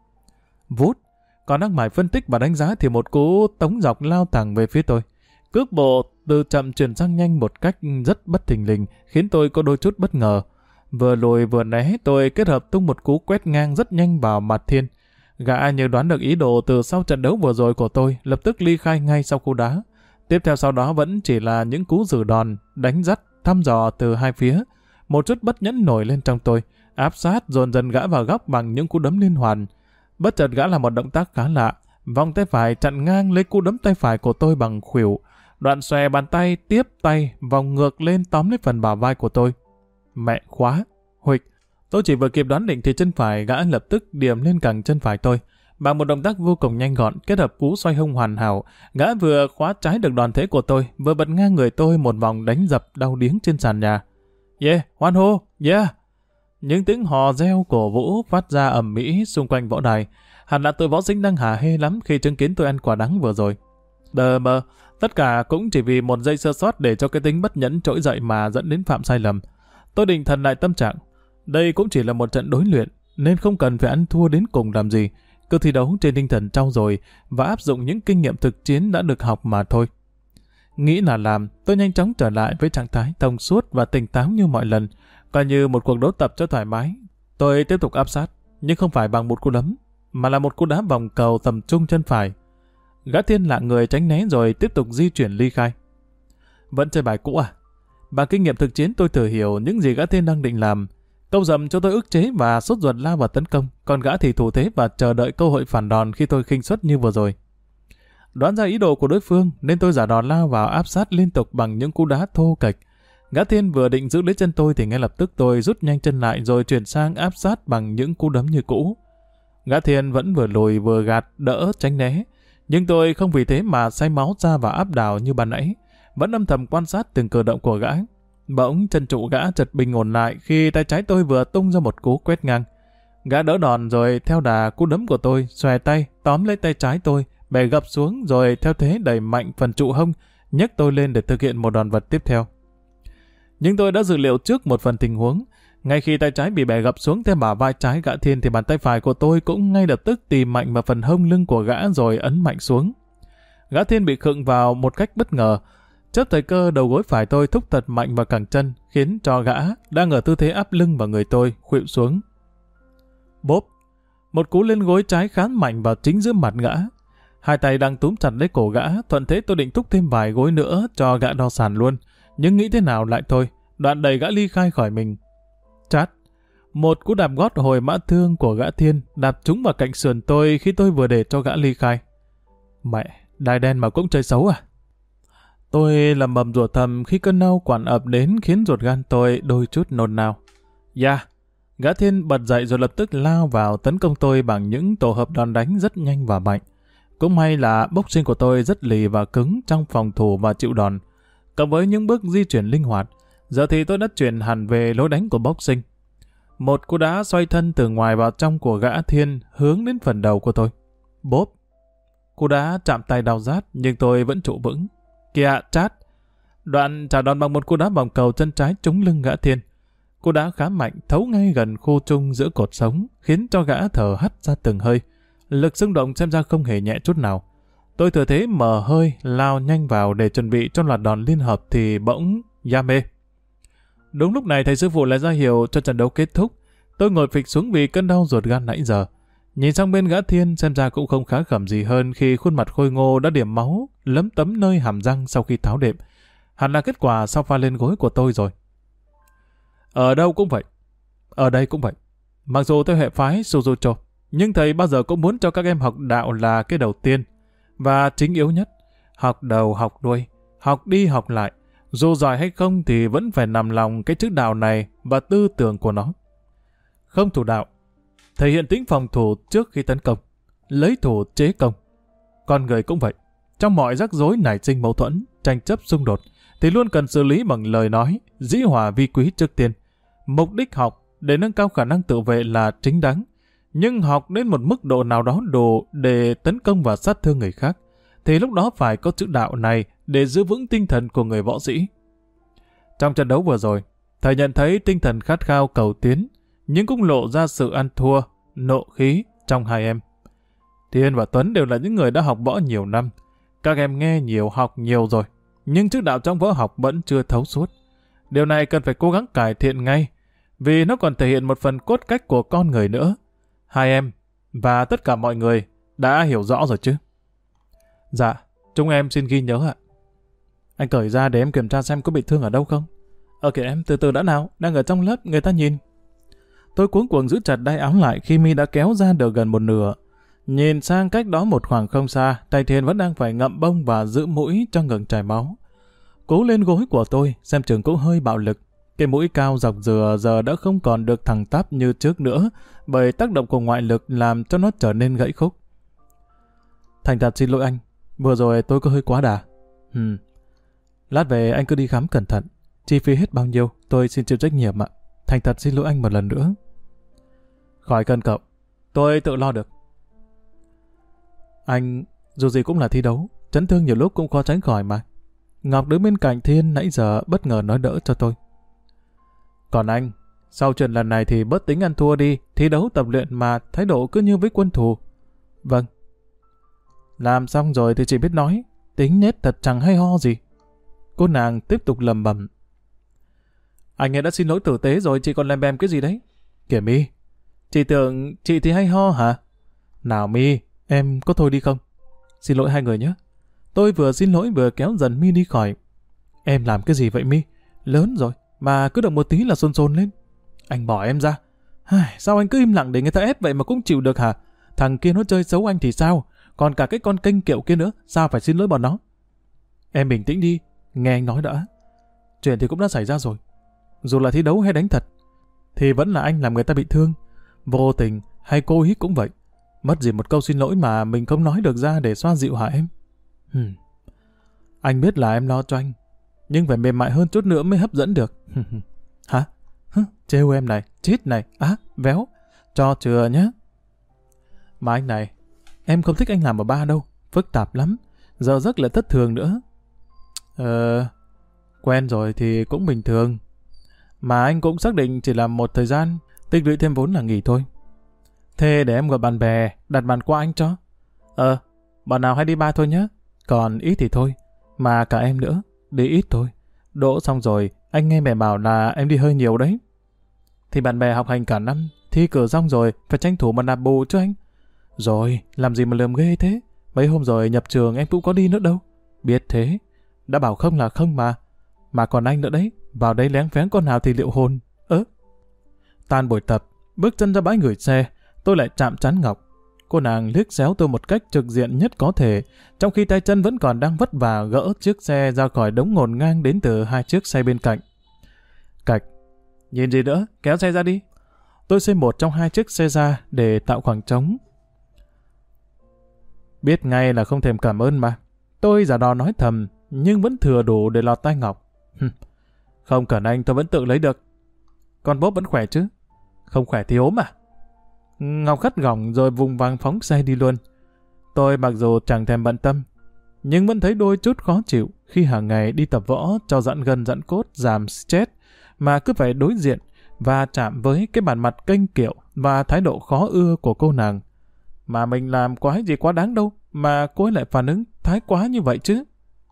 Vút, còn đang mải phân tích và đánh giá thì một cú tống dọc lao thẳng về phía tôi. Cước bộ từ chậm chuyển sang nhanh một cách rất bất thình lình, khiến tôi có đôi chút bất ngờ. Vừa lùi vừa né, tôi kết hợp tung một cú quét ngang rất nhanh vào mặt Thiên. Gã như đoán được ý đồ từ sau trận đấu vừa rồi của tôi, lập tức ly khai ngay sau cú đá. Tiếp theo sau đó vẫn chỉ là những cú rử đòn, đánh dắt, thăm dò từ hai phía. Một chút bất nhẫn nổi lên trong tôi, áp sát dồn dần gã vào góc bằng những cú đấm liên hoàn. Bất chợt gã làm một động tác khá lạ, vòng tay phải chặn ngang lấy cú đấm tay phải của tôi bằng khuỷu, đoạn xòe bàn tay tiếp tay vòng ngược lên tóm lấy phần bả vai của tôi. Mẹ khóa, huỵch! Tôi chỉ vừa kịp đoán định thì chân phải gã lập tức điểm lên cẳng chân phải tôi. Bằng một động tác vô cùng nhanh gọn kết hợp cú xoay hông hoàn hảo, gã vừa khóa trái được đòn thế của tôi, vừa bật ngang người tôi một vòng đánh dập đau điếng trên sàn nhà. Yeah, hoan hô, yeah! Những tiếng hò reo cổ vũ phát ra ầm ĩ xung quanh võ đài. Hẳn là tụi võ sinh đang hả hê lắm khi chứng kiến tôi ăn quả đắng vừa rồi. Đờ mờ, tất cả cũng chỉ vì một giây sơ sót để cho cái tính bất nhẫn trỗi dậy mà dẫn đến phạm sai lầm. Tôi định thần lại tâm trạng. Đây cũng chỉ là một trận đối luyện, nên không cần phải ăn thua đến cùng làm gì. Cứ thi đấu trên tinh thần trau dồi và áp dụng những kinh nghiệm thực chiến đã được học mà thôi. Nghĩ là làm, tôi nhanh chóng trở lại với trạng thái thông suốt và tỉnh táo như mọi lần. Coi như một cuộc đấu tập cho thoải mái. Tôi tiếp tục áp sát, nhưng không phải bằng một cú đấm, mà là một cú đá vòng cầu tầm trung chân phải. Gã Thiên lạng người tránh né rồi tiếp tục di chuyển ly khai. Vẫn chơi bài cũ à? Bằng kinh nghiệm thực chiến tôi thừa hiểu những gì gã Thiên đang định làm. Câu dầm cho tôi ức chế và sốt ruột lao vào tấn công, còn gã thì thủ thế và chờ đợi cơ hội phản đòn khi tôi khinh suất như vừa rồi. Đoán ra ý đồ của đối phương nên tôi giả đòn lao vào áp sát liên tục bằng những cú đá thô kệch. Gã Thiên vừa định giữ lấy chân tôi thì ngay lập tức tôi rút nhanh chân lại rồi chuyển sang áp sát bằng những cú đấm như cũ. Gã Thiên vẫn vừa lùi vừa gạt đỡ tránh né, nhưng tôi không vì thế mà say máu ra và áp đảo như ban nãy, vẫn âm thầm quan sát từng cử động của gã. Bỗng chân trụ gã chợt bình ổn lại khi tay trái tôi vừa tung ra một cú quét ngang. Gã đỡ đòn rồi theo đà cú đấm của tôi, xòe tay tóm lấy tay trái tôi, bẻ gập xuống rồi theo thế đẩy mạnh phần trụ hông, nhấc tôi lên để thực hiện một đòn vật tiếp theo. Nhưng tôi đã dự liệu trước một phần tình huống. Ngay khi tay trái bị bẻ gập xuống theo bả vai trái gã Thiên thì bàn tay phải của tôi cũng ngay lập tức tìm mạnh vào phần hông lưng của gã rồi ấn mạnh xuống. Gã Thiên bị khựng vào một cách bất ngờ. Chớp thời cơ đầu gối phải tôi thúc thật mạnh vào cẳng chân, khiến cho gã đang ở tư thế áp lưng vào người tôi khuỵu xuống. Bốp! Một cú lên gối trái khá mạnh vào chính giữa mặt gã. Hai tay đang túm chặt lấy cổ gã, thuận thế tôi định thúc thêm vài gối nữa cho gã đo sàn luôn. Nhưng nghĩ thế nào lại thôi, đoạn đẩy gã ly khai khỏi mình. Chát! Một cú đạp gót hồi mã thương của gã Thiên đạp trúng vào cạnh sườn tôi khi tôi vừa để cho gã ly khai. Mẹ, đai đen mà cũng chơi xấu à? Tôi lầm bầm rủa thầm khi cơn đau quặn ập đến khiến ruột gan tôi đôi chút nôn nao. Yeah! Gã Thiên bật dậy rồi lập tức lao vào tấn công tôi bằng những tổ hợp đòn đánh rất nhanh và mạnh. Cũng may là boxing của tôi rất lì và cứng trong phòng thủ và chịu đòn. Cộng với những bước di chuyển linh hoạt, giờ thì tôi đã chuyển hẳn về lối đánh của boxing. Một cú đá xoay thân từ ngoài vào trong của gã Thiên hướng đến phần đầu của tôi. Bốp! Cú đá chạm tay đau rát nhưng tôi vẫn trụ vững. Kìa, chát! Đoạn trả đòn bằng một cú đá vòng cầu chân trái trúng lưng gã Thiên. Cú đá khá mạnh, thấu ngay gần khu trung giữa cột sống, khiến cho gã thở hắt ra từng hơi. Lực xung động xem ra không hề nhẹ chút nào. Tôi thừa thế mở hơi, lao nhanh vào để chuẩn bị cho loạt đòn liên hợp thì bỗng Yame. Đúng lúc này thầy sư phụ lại ra hiệu cho trận đấu kết thúc. Tôi ngồi phịch xuống vì cơn đau ruột gan nãy giờ. Nhìn sang bên gã Thiên xem ra cũng không khá khẩm gì hơn khi khuôn mặt khôi ngô đã điểm máu, lấm tấm nơi hàm răng sau khi tháo đệm. Hẳn là kết quả sau pha lên gối của tôi rồi. Ở đâu cũng vậy. Ở đây cũng vậy. Mặc dù tôi hệ phái Suzucho, nhưng thầy bao giờ cũng muốn cho các em học đạo là cái đầu tiên và chính yếu nhất. Học đầu học đuôi, học đi học lại. Dù giỏi hay không thì vẫn phải nằm lòng cái chữ đạo này và tư tưởng của nó. Không thủ đạo, thể hiện tính phòng thủ trước khi tấn công, lấy thủ chế công. Con người cũng vậy. Trong mọi rắc rối nảy sinh mâu thuẫn, tranh chấp xung đột, thì luôn cần xử lý bằng lời nói, dĩ hòa vi quý trước tiên. Mục đích học để nâng cao khả năng tự vệ là chính đáng, nhưng học đến một mức độ nào đó đủ để tấn công và sát thương người khác, thì lúc đó phải có chữ đạo này để giữ vững tinh thần của người võ sĩ. Trong trận đấu vừa rồi, thầy nhận thấy tinh thần khát khao cầu tiến, nhưng cũng lộ ra sự ăn thua, nộ khí trong hai em. Thiên và Tuấn đều là những người đã học võ nhiều năm. Các em nghe nhiều, học nhiều rồi, nhưng chữ đạo trong võ học vẫn chưa thấu suốt. Điều này cần phải cố gắng cải thiện ngay, vì nó còn thể hiện một phần cốt cách của con người nữa. Hai em và tất cả mọi người đã hiểu rõ rồi chứ? Dạ, chúng em xin ghi nhớ ạ. Anh cởi ra để em kiểm tra xem có bị thương ở đâu không. Kìa em, từ từ đã nào, đang ở trong lớp người ta nhìn. Tôi cuống cuồng giữ chặt đai áo lại khi mi đã kéo ra được gần một nửa. Nhìn sang cách đó một khoảng không xa, tay Thiên vẫn đang phải ngậm bông và giữ mũi cho ngừng chảy máu. Cố lên gối của tôi, xem chừng cũng hơi bạo lực. Cái mũi cao dọc dừa giờ đã không còn được thẳng tắp như trước nữa, bởi tác động của ngoại lực làm cho nó trở nên gãy khúc. Thành thật xin lỗi anh, vừa rồi tôi có hơi quá đà. Lát về anh cứ đi khám cẩn thận. Chi phí hết bao nhiêu, tôi xin chịu trách nhiệm ạ. Thành thật xin lỗi anh một lần nữa. Khỏi cần cậu, tôi tự lo được. Anh, dù gì cũng là thi đấu, chấn thương nhiều lúc cũng khó tránh khỏi mà. Ngọc đứng bên cạnh Thiên nãy giờ bất ngờ nói đỡ cho tôi. Còn anh, sau chuyện lần này thì bớt tính ăn thua đi, thi đấu tập luyện mà thái độ cứ như với quân thù. Vâng. Làm xong rồi thì chị biết nói, tính nết thật chẳng hay ho gì. Cô nàng tiếp tục lầm bầm. Anh ấy đã xin lỗi tử tế rồi, chị còn lem bem cái gì đấy? Kìa Mi, chị tưởng chị thì hay ho hả? Nào Mi, em có thôi đi không? Xin lỗi hai người nhé. Tôi vừa xin lỗi vừa kéo dần Mi đi khỏi. Em làm cái gì vậy Mi? Lớn rồi, mà cứ động một tí là xôn xôn lên. Anh bỏ em ra. Sao anh cứ im lặng để người ta ép vậy mà cũng chịu được hả? Thằng kia nó chơi xấu anh thì sao? Còn cả cái con kênh kiệu kia nữa, sao phải xin lỗi bọn nó? Em bình tĩnh đi, nghe anh nói đã. Chuyện thì cũng đã xảy ra rồi. Dù là thi đấu hay đánh thật, thì vẫn là anh làm người ta bị thương. Vô tình hay cố ý cũng vậy. Mất gì một câu xin lỗi mà mình không nói được ra để xoa dịu hả em? Anh biết là em lo cho anh, nhưng phải mềm mại hơn chút nữa mới hấp dẫn được. Hả? Trêu em này, chít này, véo. Cho chừa nhé. Mà anh này, em không thích anh làm ở ba đâu. Phức tạp lắm. Giờ giấc lại thất thường nữa. Quen rồi thì cũng bình thường. Mà anh cũng xác định chỉ làm một thời gian, tích lũy thêm vốn là nghỉ thôi. Thế để em gọi bạn bè, đặt bàn qua anh cho. Bọn nào hay đi ba thôi nhé. Còn ít thì thôi. Mà cả em nữa, đi ít thôi. Đỗ xong rồi, anh nghe mẹ bảo là em đi hơi nhiều đấy. Thì bạn bè học hành cả năm, thi cử xong rồi, phải tranh thủ mà nạp bù chứ anh. Rồi, làm gì mà lườm ghê thế? Mấy hôm rồi nhập trường em cũng có đi nữa đâu. Biết thế, đã bảo không là không mà. Mà còn anh nữa đấy, vào đây lén phén con nào thì liệu hồn. Tan buổi tập, bước chân ra bãi gửi xe, tôi lại chạm trán Ngọc. Cô nàng liếc xéo tôi một cách trực diện nhất có thể, trong khi tay chân vẫn còn đang vất vả gỡ chiếc xe ra khỏi đống ngổn ngang đến từ hai chiếc xe bên cạnh. Cạch, nhìn gì nữa, kéo xe ra đi. Tôi xây một trong hai chiếc xe ra để tạo khoảng trống. Biết ngay là không thèm cảm ơn mà. Tôi giả đò nói thầm, nhưng vẫn thừa đủ để lọt tai Ngọc. Không cần anh tôi vẫn tự lấy được. Con bốp vẫn khỏe chứ? Không khỏe thì ốm à? Ngọc khất gỏng rồi vùng vàng phóng xe đi luôn. Tôi mặc dù chẳng thèm bận tâm, nhưng vẫn thấy đôi chút khó chịu khi hàng ngày đi tập võ cho giãn gân giãn cốt giảm stress mà cứ phải đối diện và chạm với cái bản mặt kênh kiệu và thái độ khó ưa của cô nàng. Mà mình làm quái gì quá đáng đâu mà cô ấy lại phản ứng thái quá như vậy chứ.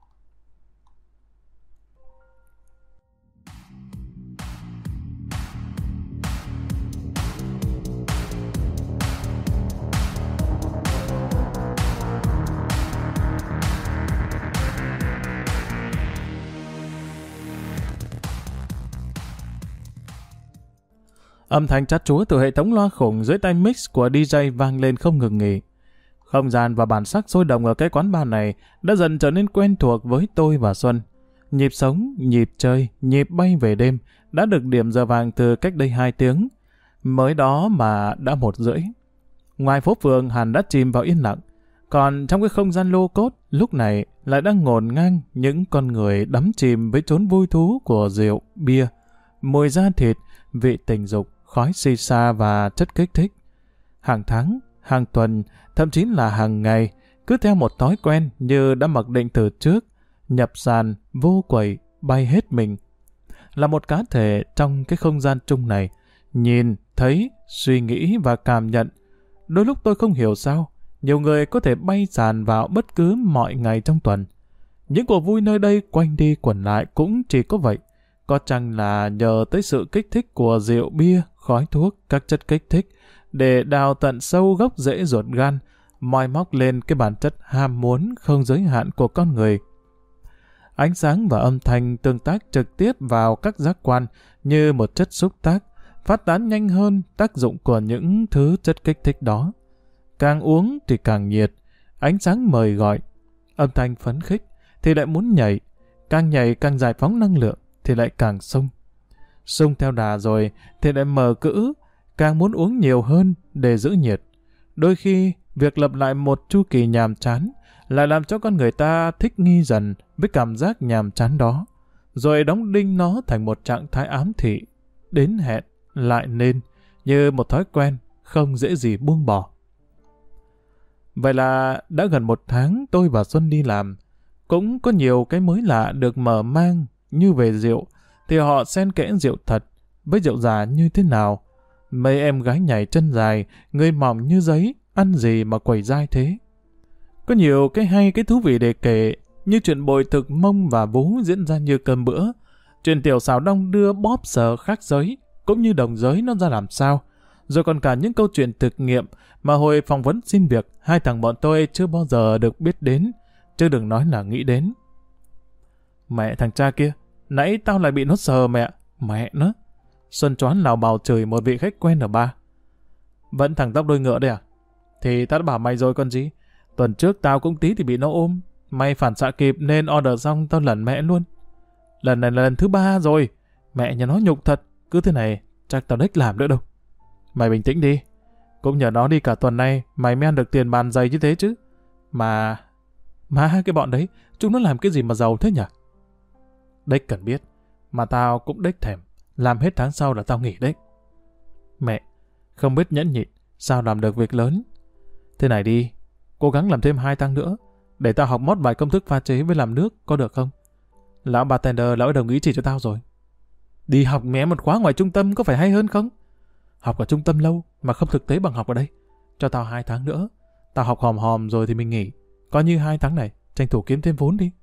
Âm thanh chát chúa từ hệ thống loa khủng dưới tay mix của DJ vang lên không ngừng nghỉ. Không gian và bản sắc sôi động ở cái quán bar này đã dần trở nên quen thuộc với tôi và Xuân. Nhịp sống, nhịp chơi, nhịp bay về đêm đã được điểm giờ vàng từ cách đây 2 tiếng. Mới đó mà đã 1:30. Ngoài phố phường hẳn đã chìm vào yên lặng. Còn trong cái không gian lô cốt lúc này lại đang ngổn ngang những con người đắm chìm với chốn vui thú của rượu, bia, mùi da thịt, vị tình dục, khói xì xa và chất kích thích. Hàng tháng, hàng tuần, thậm chí là hàng ngày, cứ theo một thói quen như đã mặc định từ trước, nhập sàn, vô quầy, bay hết mình. Là một cá thể trong cái không gian chung này, nhìn, thấy, suy nghĩ và cảm nhận. Đôi lúc tôi không hiểu sao, nhiều người có thể bay sàn vào bất cứ mọi ngày trong tuần. Những cuộc vui nơi đây quanh đi quẩn lại cũng chỉ có vậy. Có chăng là nhờ tới sự kích thích của rượu bia, khói thuốc, các chất kích thích, để đào tận sâu gốc rễ ruột gan, moi móc lên cái bản chất ham muốn không giới hạn của con người. Ánh sáng và âm thanh tương tác trực tiếp vào các giác quan như một chất xúc tác, phát tán nhanh hơn tác dụng của những thứ chất kích thích đó. Càng uống thì càng nhiệt, ánh sáng mời gọi, âm thanh phấn khích thì lại muốn nhảy, càng nhảy càng giải phóng năng lượng thì lại càng sung. Sung theo đà rồi thì lại mờ cữ, càng muốn uống nhiều hơn để giữ nhiệt. Đôi khi, việc lặp lại một chu kỳ nhàm chán lại làm cho con người ta thích nghi dần với cảm giác nhàm chán đó, rồi đóng đinh nó thành một trạng thái ám thị, đến hẹn lại nên như một thói quen không dễ gì buông bỏ. Vậy là đã gần 1 tháng tôi và Xuân đi làm, cũng có nhiều cái mới lạ được mở mang. Như về rượu, thì họ xen kẽ rượu thật với rượu giả như thế nào. Mấy em gái nhảy chân dài, người mỏng như giấy, ăn gì mà quẩy dai thế. Có nhiều cái hay cái thú vị để kể, như chuyện bội thực mông và vú diễn ra như cơm bữa. Chuyện tiểu xào đong đưa bóp sờ khác giới, cũng như đồng giới nó ra làm sao. Rồi còn cả những câu chuyện thực nghiệm mà hồi phỏng vấn xin việc, 2 thằng bọn tôi chưa bao giờ được biết đến, chứ đừng nói là nghĩ đến. Mẹ thằng cha kia, nãy tao lại bị nó sờ mẹ. Mẹ nó. Xuân choán lào bào chửi một vị khách quen ở bar. Vẫn thằng tóc đôi ngựa đây à? Thì tao đã bảo mày rồi con gì. Tuần trước tao cũng tí thì bị nó ôm. Mày phản xạ kịp nên order xong tao lẩn mẹ luôn. Lần này là lần thứ 3 rồi. Mẹ nhà nó nhục thật. Cứ thế này chắc tao đếch làm nữa đâu. Mày bình tĩnh đi. Cũng nhờ nó đi cả tuần nay mày mới ăn được tiền bàn dày như thế chứ. Mà cái bọn đấy, chúng nó làm cái gì mà giàu thế nhỉ? Đếch cần biết, mà tao cũng đếch thèm, làm hết tháng sau là tao nghỉ đấy. Mẹ, không biết nhẫn nhịn, sao làm được việc lớn. Thế này đi, cố gắng làm thêm 2 tháng nữa, để tao học mót vài công thức pha chế với làm nước, có được không? Lão bartender, lão ấy đồng ý chỉ cho tao rồi. Đi học mé một khóa ngoài trung tâm có phải hay hơn không? Học ở trung tâm lâu, mà không thực tế bằng học ở đây. Cho tao 2 tháng nữa, tao học hòm hòm rồi thì mình nghỉ. Coi như 2 tháng này, tranh thủ kiếm thêm vốn đi.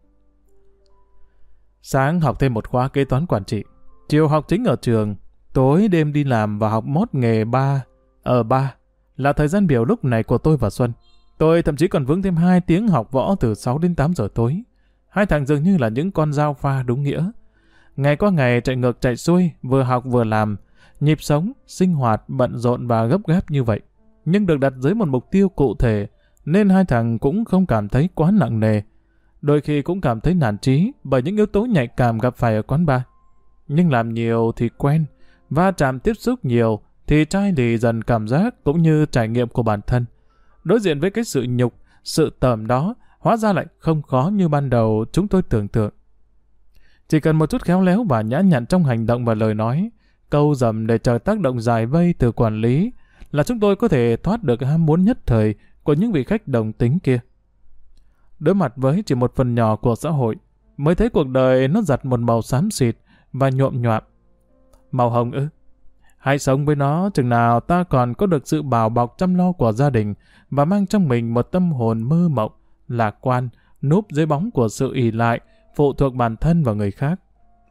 Sáng học thêm một khóa kế toán quản trị, chiều học chính ở trường, tối đêm đi làm và học mót nghề bar. Ở bar là thời gian biểu lúc này của tôi và Xuân. Tôi thậm chí còn vướng thêm 2 tiếng học võ từ 6 đến 8 giờ tối. 2 thằng dường như là những con dao pha đúng nghĩa. Ngày qua ngày chạy ngược chạy xuôi, vừa học vừa làm, nhịp sống, sinh hoạt, bận rộn và gấp gáp như vậy. Nhưng được đặt dưới một mục tiêu cụ thể, nên 2 thằng cũng không cảm thấy quá nặng nề. Đôi khi cũng cảm thấy nản chí bởi những yếu tố nhạy cảm gặp phải ở quán bar. Nhưng làm nhiều thì quen, va chạm tiếp xúc nhiều thì chai lì dần cảm giác cũng như trải nghiệm của bản thân. Đối diện với cái sự nhục, sự tởm đó hóa ra lại không khó như ban đầu chúng tôi tưởng tượng. Chỉ cần một chút khéo léo và nhã nhặn trong hành động và lời nói, câu dầm để chờ tác động giải vây từ quản lý, là chúng tôi có thể thoát được ham muốn nhất thời của những vị khách đồng tính kia. Đối mặt với chỉ một phần nhỏ của xã hội, mới thấy cuộc đời nó giặt một màu xám xịt và nhuộm nhoạm. Màu hồng ư? Hãy sống với nó chừng nào ta còn có được sự bảo bọc chăm lo của gia đình và mang trong mình một tâm hồn mơ mộng, lạc quan, núp dưới bóng của sự ỷ lại, phụ thuộc bản thân vào người khác.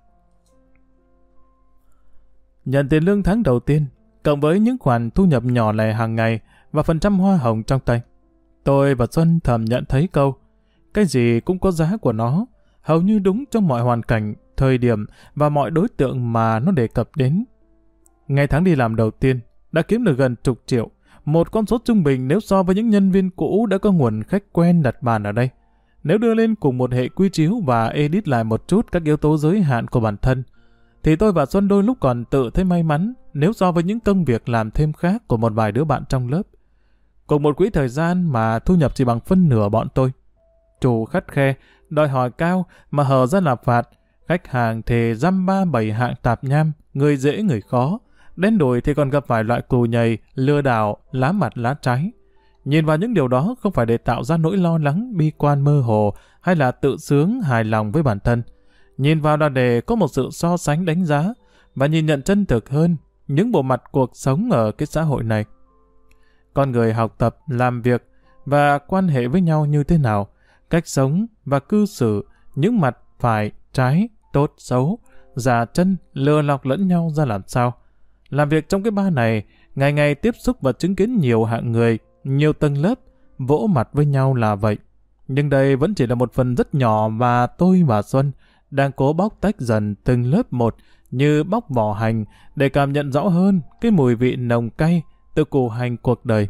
Nhận tiền lương tháng đầu tiên, cộng với những khoản thu nhập nhỏ lẻ hàng ngày và phần trăm hoa hồng trong tay, tôi và Xuân thầm nhận thấy câu, cái gì cũng có giá của nó, hầu như đúng trong mọi hoàn cảnh, thời điểm và mọi đối tượng mà nó đề cập đến. Ngày tháng đi làm đầu tiên, đã kiếm được gần chục triệu, một con số trung bình nếu so với những nhân viên cũ đã có nguồn khách quen đặt bàn ở đây. Nếu đưa lên cùng một hệ quy chiếu và edit lại một chút các yếu tố giới hạn của bản thân, thì tôi và Xuân đôi lúc còn tự thấy may mắn nếu so với những công việc làm thêm khác của một vài đứa bạn trong lớp. Cùng một quỹ thời gian mà thu nhập chỉ bằng phân nửa bọn tôi. Chủ khắt khe, đòi hỏi cao mà hở ra là phạt. Khách hàng thì dăm ba bảy hạng tạp nham, người dễ người khó. Đen đủi thì còn gặp phải loại cù nhầy, lừa đảo, lá mặt lá trái. Nhìn vào những điều đó không phải để tạo ra nỗi lo lắng, bi quan mơ hồ hay là tự sướng hài lòng với bản thân. Nhìn vào là để có một sự so sánh đánh giá và nhìn nhận chân thực hơn những bộ mặt cuộc sống ở cái xã hội này. Con người học tập, làm việc và quan hệ với nhau như thế nào, cách sống và cư xử, những mặt phải, trái, tốt, xấu, giả chân, lừa lọc lẫn nhau ra làm sao. Làm việc trong cái ba này, ngày ngày tiếp xúc và chứng kiến nhiều hạng người, nhiều tầng lớp, vỗ mặt với nhau là vậy. Nhưng đây vẫn chỉ là một phần rất nhỏ mà tôi và Xuân đang cố bóc tách dần từng lớp một như bóc vỏ hành để cảm nhận rõ hơn cái mùi vị nồng cay từ củ hành cuộc đời.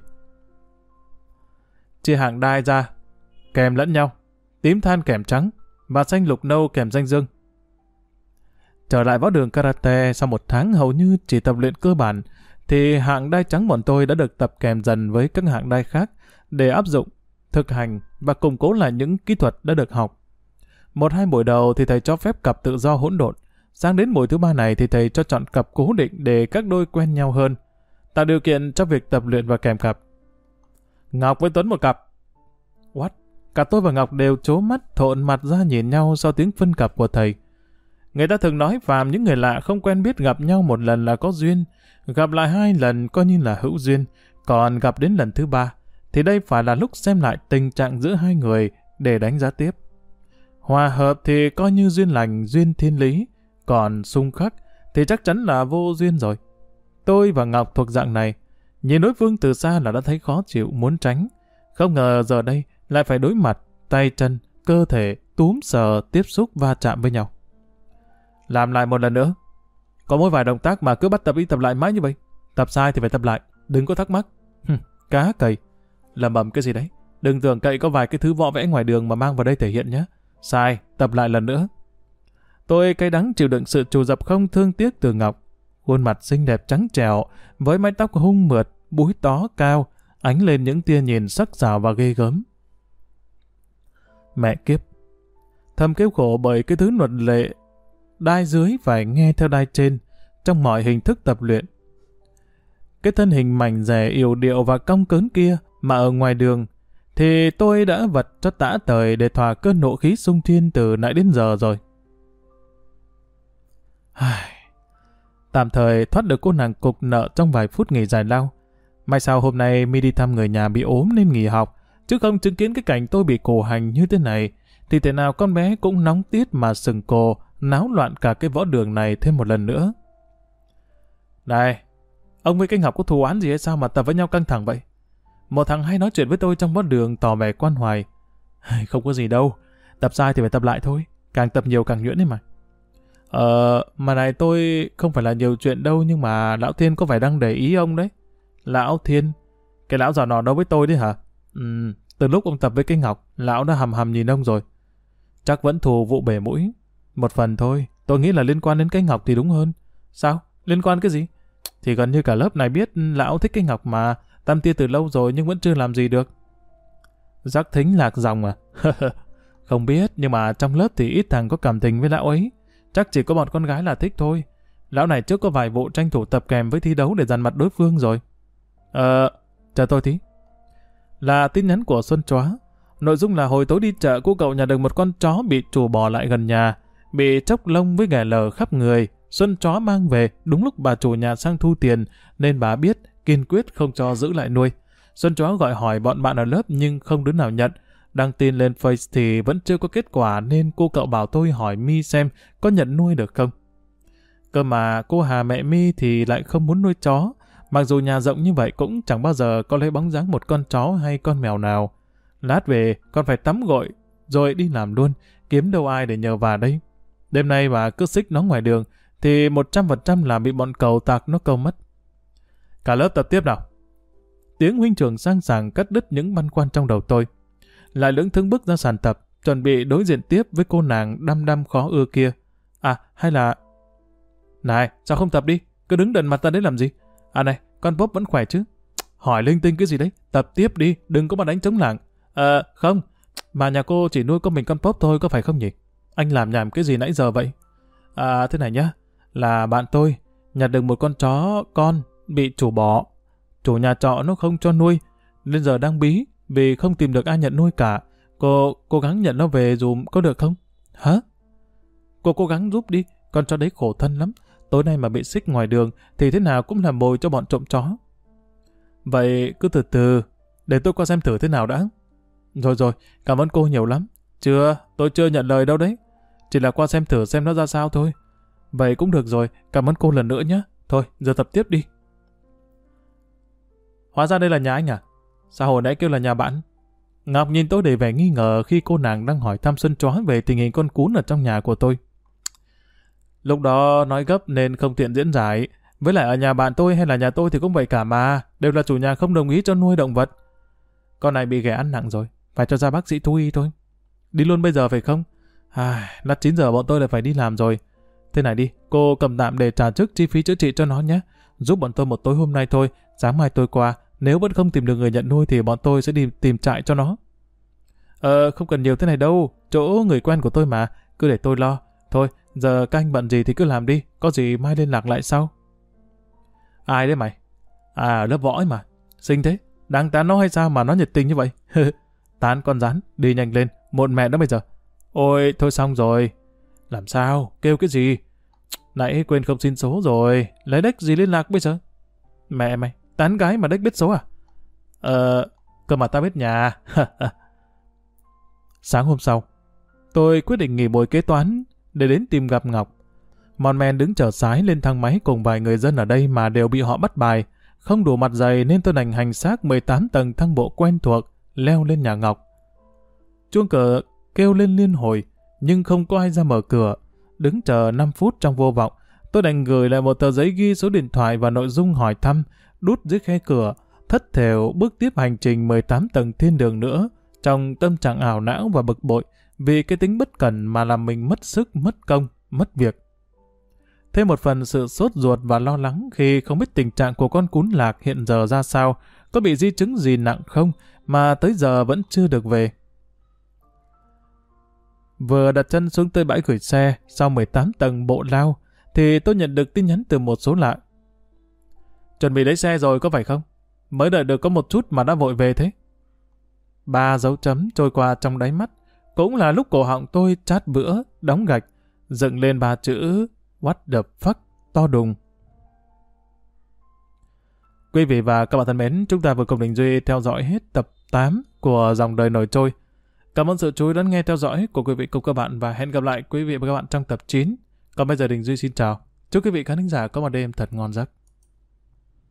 Chia hạng đai ra, kèm lẫn nhau, tím than kèm trắng và xanh lục nâu kèm danh dương. Trở lại võ đường karate sau một tháng hầu như chỉ tập luyện cơ bản, thì hạng đai trắng bọn tôi đã được tập kèm dần với các hạng đai khác để áp dụng, thực hành và củng cố lại những kỹ thuật đã được học. 1-2 buổi đầu thì thầy cho phép cặp tự do hỗn độn. Sang đến buổi thứ 3 này thì thầy cho chọn cặp cố định để các đôi quen nhau hơn, tạo điều kiện cho việc tập luyện và kèm cặp. Ngọc với Tuấn một cặp. What? Cả tôi và Ngọc đều trố mắt thộn mặt ra nhìn nhau sau tiếng phân cặp của thầy. Người ta thường nói phàm những người lạ không quen biết gặp nhau một lần là có duyên, gặp lại 2 lần coi như là hữu duyên, còn gặp đến lần thứ 3 thì đây phải là lúc xem lại tình trạng giữa hai người để đánh giá tiếp. Hòa hợp thì coi như duyên lành, duyên thiên lý, còn xung khắc thì chắc chắn là vô duyên rồi. Tôi và Ngọc thuộc dạng này, nhìn đối phương từ xa là đã thấy khó chịu, muốn tránh. Không ngờ giờ đây lại phải đối mặt, tay chân, cơ thể, túm sờ, tiếp xúc va chạm với nhau. Làm lại một lần nữa. Có mỗi vài động tác mà cứ bắt tập đi tập lại mãi như vậy. Tập sai thì phải tập lại, đừng có thắc mắc. Cá cầy. Lầm bầm cái gì đấy. Đừng tưởng cậy có vài cái thứ võ vẽ ngoài đường mà mang vào đây thể hiện nhé. Sai, tập lại lần nữa. Tôi cay đắng chịu đựng sự trù dập không thương tiếc từ Ngọc. Khuôn mặt xinh đẹp trắng trẻo, với mái tóc hung mượt, búi tó cao, ánh lên những tia nhìn sắc sảo và ghê gớm. Mẹ kiếp. Thầm kêu khổ bởi cái thứ luật lệ đai dưới phải nghe theo đai trên trong mọi hình thức tập luyện. Cái thân hình mảnh dẻ yểu điệu và cong cớn kia mà ở ngoài đường thì tôi đã vật cho tã tời để thỏa cơn nộ khí xung thiên từ nãy đến giờ rồi. Tạm thời thoát được cô nàng cục nợ trong vài phút nghỉ giải lao. May sao hôm nay mi đi thăm người nhà bị ốm nên nghỉ học, chứ không chứng kiến cái cảnh tôi bị cổ hành như thế này thì thế nào con bé cũng nóng tiết mà sừng cồ, náo loạn cả cái võ đường này thêm một lần nữa. Này, ông với cái Ngọc có thù oán gì hay sao mà tập với nhau căng thẳng vậy? Một thằng hay nói chuyện với tôi trong võ đường tỏ vẻ quan hoài. Không có gì đâu, tập sai thì phải tập lại thôi, càng tập nhiều càng nhuyễn đấy mà. Mà này tôi không phải là nhiều chuyện đâu, nhưng mà Lão Thiên có phải đang để ý ông đấy. Lão Thiên? Cái lão già nọ đâu với tôi đấy hả? Từ lúc ông tập với cái Ngọc, lão đã hầm hầm nhìn ông rồi. Chắc vẫn thù vụ bể mũi. Một phần thôi, tôi nghĩ là liên quan đến cái Ngọc thì đúng hơn. Sao? Liên quan cái gì? Thì gần như cả lớp này biết lão thích cái Ngọc mà, tam tia từ lâu rồi nhưng vẫn chưa làm gì được. Giác thính lạc dòng à? Không biết, nhưng mà trong lớp thì ít thằng có cảm tình với lão ấy. Chắc chỉ có bọn con gái là thích thôi. Lão này trước có vài vụ tranh thủ tập kèm với thi đấu để dằn mặt đối phương rồi. Chờ tôi tí. Là tin nhắn của Xuân Chóa. Nội dung là hồi tối đi chợ cô cậu nhặt được một con chó bị trù bỏ lại gần nhà, bị tróc lông với ghẻ lờ khắp người. Xuân Chó mang về đúng lúc bà chủ nhà sang thu tiền, nên bà biết kiên quyết không cho giữ lại nuôi. Xuân Chó gọi hỏi bọn bạn ở lớp nhưng không đứa nào nhận. Đăng tin lên Face thì vẫn chưa có kết quả, nên cô cậu bảo tôi hỏi My xem có nhận nuôi được không. Cơ mà cô Hà mẹ My thì lại không muốn nuôi chó. Mặc dù nhà rộng như vậy cũng chẳng bao giờ có lấy bóng dáng một con chó hay con mèo nào. Lát về con phải tắm gội rồi đi làm luôn, kiếm đâu ai để nhờ vả đây. Đêm nay bà cứ xích nó ngoài đường thì 100% là bị bọn cầu tạc nó câu mất. Cả lớp tập tiếp nào. Tiếng huynh trưởng sang sảng cắt đứt những băn khoăn trong đầu tôi. Lại lững thững bước ra sàn tập, chuẩn bị đối diện tiếp với cô nàng đăm đăm khó ưa kia. À, hay là... Này, sao không tập đi? Cứ đứng đần mặt ra đấy làm gì? À này, con Pop vẫn khỏe chứ? Hỏi linh tinh cái gì đấy? Tập tiếp đi, đừng có mà đánh trống lảng. Không, mà nhà cô chỉ nuôi có mình con Pop thôi, có phải không nhỉ? Anh làm nhảm cái gì nãy giờ vậy? À, thế này nhá, là bạn tôi nhặt được một con chó con bị chủ bỏ. Chủ nhà trọ nó không cho nuôi, nên giờ đang bí vì không tìm được ai nhận nuôi cả. Cô cố gắng nhận nó về dùm có được không? Hả? Cô cố gắng giúp đi, con chó đấy khổ thân lắm. Tối nay mà bị xích ngoài đường thì thế nào cũng là mồi cho bọn trộm chó. Vậy cứ từ từ, để tôi qua xem thử thế nào đã. Rồi, cảm ơn cô nhiều lắm. Tôi chưa nhận lời đâu đấy. Chỉ là qua xem thử xem nó ra sao thôi. Vậy cũng được rồi, cảm ơn cô lần nữa nhé. Thôi, giờ tập tiếp đi. Hóa ra đây là nhà anh à? Sao hồi nãy kêu là nhà bạn? Ngọc nhìn tôi đầy vẻ nghi ngờ khi cô nàng đang hỏi thăm Xuân Chó về tình hình con cún ở trong nhà của tôi. Lúc đó nói gấp nên không tiện diễn giải. Với lại ở nhà bạn tôi hay là nhà tôi thì cũng vậy cả mà. Đều là chủ nhà không đồng ý cho nuôi động vật. Con này bị ghẻ ăn nặng rồi. Phải cho ra bác sĩ thú y thôi. Đi luôn bây giờ phải không? Lát 9 giờ bọn tôi lại phải đi làm rồi. Thế này đi, cô cầm tạm để trả trước chi phí chữa trị cho nó nhé. Giúp bọn tôi một tối hôm nay thôi. Sáng mai tôi qua. Nếu vẫn không tìm được người nhận nuôi thì bọn tôi sẽ đi tìm trại cho nó. Không cần nhiều thế này đâu. Chỗ người quen của tôi mà. Cứ để tôi lo. Thôi, giờ các anh bận gì thì cứ làm đi. Có gì mai liên lạc lại sau. Ai đấy mày? À, lớp võ ấy mà. Xinh thế. Đang tán nó hay sao mà nó nhiệt tình như vậy? Tán con rắn. Đi nhanh lên. Muộn mẹ đó bây giờ. Ôi, thôi xong rồi. Làm sao? Kêu cái gì? Nãy quên không xin số rồi. Lấy đếch gì liên lạc bây giờ? Mẹ mày, tán gái mà đếch biết số à? Cơ mà tao biết nhà. Sáng hôm sau, tôi quyết định nghỉ buổi kế toán để đến tìm gặp Ngọc. Mòn men đứng chờ sái lên thang máy cùng vài người dân ở đây mà đều bị họ bắt bài. Không đủ mặt dày nên tôi đành hành xác 18 tầng thang bộ quen thuộc, leo lên nhà Ngọc. Chuông cửa kêu lên liên hồi, nhưng không có ai ra mở cửa. Đứng chờ 5 phút trong vô vọng, tôi đành gửi lại một tờ giấy ghi số điện thoại và nội dung hỏi thăm, đút dưới khe cửa, thất thểu bước tiếp hành trình 18 tầng thiên đường nữa, trong tâm trạng ảo não và bực bội, vì cái tính bất cẩn mà làm mình mất sức, mất công, mất việc. Thêm một phần sự sốt ruột và lo lắng khi không biết tình trạng của con cún lạc hiện giờ ra sao, có bị di chứng gì nặng không, mà tới giờ vẫn chưa được về. Vừa đặt chân xuống tới bãi gửi xe sau 18 tầng bộ lao, thì tôi nhận được tin nhắn từ một số lạ. Chuẩn bị lấy xe rồi có phải không? Mới đợi được có một chút mà đã vội về thế. 3 dấu chấm trôi qua trong đáy mắt, cũng là lúc cổ họng tôi chát bữa, đóng gạch, dựng lên 3 chữ What the fuck to đùng. Quý vị và các bạn thân mến, chúng ta vừa cùng Đình Duy theo dõi hết tập 8 của Dòng Đời Nổi Trôi. Cảm ơn sự chú ý lắng nghe theo dõi của quý vị cùng các bạn và hẹn gặp lại quý vị và các bạn trong tập 9. Còn bây giờ Đình Duy xin chào. Chúc quý vị khán thính giả có một đêm thật ngon giấc.